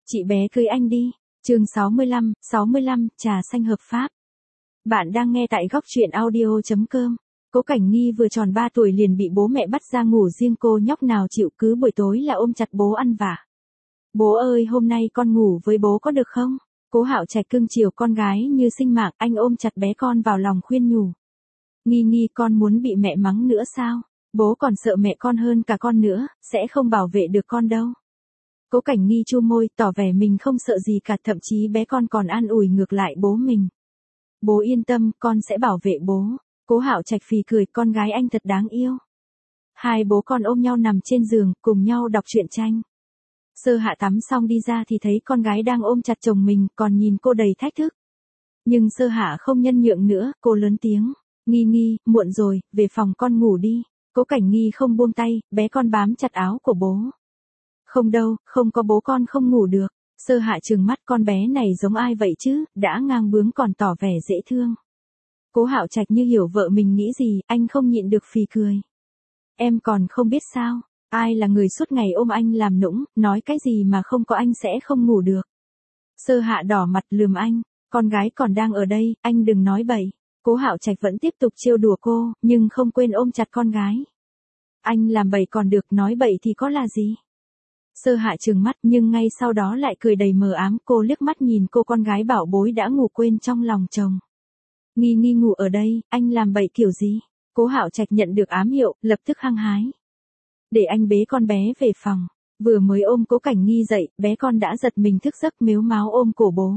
Chị bé cưới anh đi. Chương 65, trà xanh hợp pháp. Bạn đang nghe tại góc truyện audio.com. Cố Cảnh Nghi vừa tròn 3 tuổi liền bị bố mẹ bắt ra ngủ riêng, cô nhóc nào chịu, cứ buổi tối là ôm chặt bố ăn vạ. Bố ơi, hôm nay con ngủ với bố có được không? Cố Hạo Trạch cưng chiều con gái như sinh mạng, anh ôm chặt bé con vào lòng khuyên nhủ. Nghi Nghi, con muốn bị mẹ mắng nữa sao? Bố còn sợ mẹ con hơn cả con nữa, sẽ không bảo vệ được con đâu. Cố Cảnh Nghi chu môi, tỏ vẻ mình không sợ gì cả, thậm chí bé con còn an ủi ngược lại bố mình. Bố yên tâm, con sẽ bảo vệ bố. Cố Hạo Trạch phì cười, con gái anh thật đáng yêu. Hai bố con ôm nhau nằm trên giường, cùng nhau đọc truyện tranh. Sơ Hạ tắm xong đi ra thì thấy con gái đang ôm chặt chồng mình, còn nhìn cô đầy thách thức. Nhưng Sơ Hạ không nhân nhượng nữa, cô lớn tiếng. Nghi Nghi, muộn rồi, về phòng con ngủ đi. Cố Cảnh Nghi không buông tay, bé con bám chặt áo của bố. Không đâu, không có bố con không ngủ được. Sơ Hạ trừng mắt, con bé này giống ai vậy chứ, đã ngang bướng còn tỏ vẻ dễ thương. Cố Hạo Trạch như hiểu vợ mình nghĩ gì, anh không nhịn được phì cười. Em còn không biết sao, ai là người suốt ngày ôm anh làm nũng, nói cái gì mà không có anh sẽ không ngủ được. Sơ Hạ đỏ mặt lườm anh, con gái còn đang ở đây, anh đừng nói bậy. Cố Hạo Trạch vẫn tiếp tục trêu đùa cô, nhưng không quên ôm chặt con gái. Anh làm bậy còn được, nói bậy thì có là gì? Sơ Hạ trừng mắt nhưng ngay sau đó lại cười đầy mờ ám, cô liếc mắt nhìn cô con gái bảo bối đã ngủ quên trong lòng chồng. Nghi Nghi ngủ ở đây, anh làm bậy kiểu gì? Cố Hạo Trạch nhận được ám hiệu, lập tức hăng hái. Để anh bế con bé về phòng. Vừa mới ôm Cố Cảnh Nghi dậy, bé con đã giật mình thức giấc mếu máo ôm cổ bố.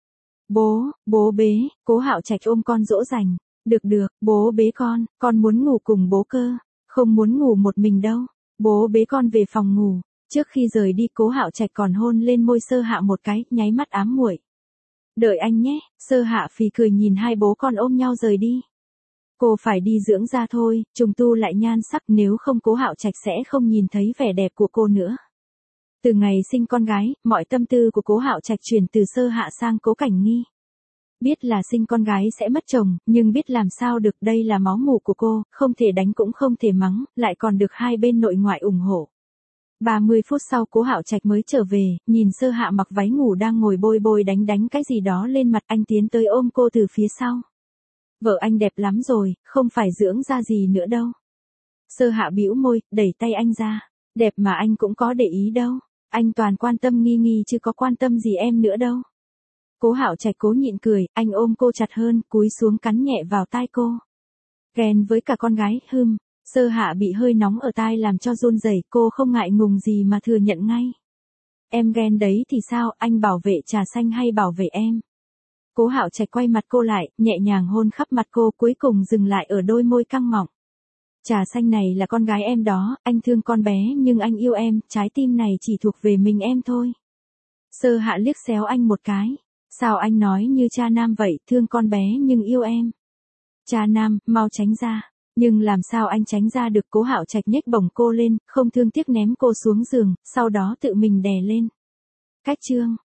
Bố bế. Cố Hạo Trạch ôm con dỗ dành. Được, bố bế con muốn ngủ cùng bố cơ. Không muốn ngủ một mình đâu. Bố bế con về phòng ngủ. Trước khi rời đi, Cố Hạo Trạch còn hôn lên môi Sơ Hạ một cái, nháy mắt ám muội. Đợi anh nhé. Sơ Hạ phì cười nhìn hai bố con ôm nhau rời đi. Cô phải đi dưỡng da thôi, trùng tu lại nhan sắc, nếu không Cố Hạo Trạch sẽ không nhìn thấy vẻ đẹp của cô nữa. Từ ngày sinh con gái, mọi tâm tư của Cố Hạo Trạch chuyển từ Sơ Hạ sang Cố Cảnh Nghi. Biết là sinh con gái sẽ mất chồng, nhưng biết làm sao được, đây là máu mủ của cô, không thể đánh cũng không thể mắng, lại còn được hai bên nội ngoại ủng hộ. 30 phút sau Cố Hạo Trạch mới trở về, nhìn Sơ Hạ mặc váy ngủ đang ngồi bôi đánh cái gì đó lên mặt, anh tiến tới ôm cô từ phía sau. Vợ anh đẹp lắm rồi, không phải dưỡng da gì nữa đâu. Sơ Hạ bĩu môi, đẩy tay anh ra. Đẹp mà anh cũng có để ý đâu. Anh toàn quan tâm Nghi Nghi chứ có quan tâm gì em nữa đâu. Cố Hạo Trạch cố nhịn cười, anh ôm cô chặt hơn, cúi xuống cắn nhẹ vào tai cô. Ghen với cả con gái, Sơ Hạ bị hơi nóng ở tai làm cho run rẩy, cô không ngại ngùng gì mà thừa nhận ngay. Em ghen đấy thì sao, anh bảo vệ trà xanh hay bảo vệ em? Cố Hạo Trạch quay mặt cô lại, nhẹ nhàng hôn khắp mặt cô, cuối cùng dừng lại ở đôi môi căng mọng. Trà xanh này là con gái em đó, anh thương con bé nhưng anh yêu em, trái tim này chỉ thuộc về mình em thôi. Sơ Hạ liếc xéo anh một cái. Sao anh nói như cha nam vậy, thương con bé nhưng yêu em? Cha nam, mau tránh ra. Nhưng làm sao anh tránh ra được? Cố Hạo Trạch nhếch bổng cô lên, không thương tiếc ném cô xuống giường, sau đó tự mình đè lên. Cách chương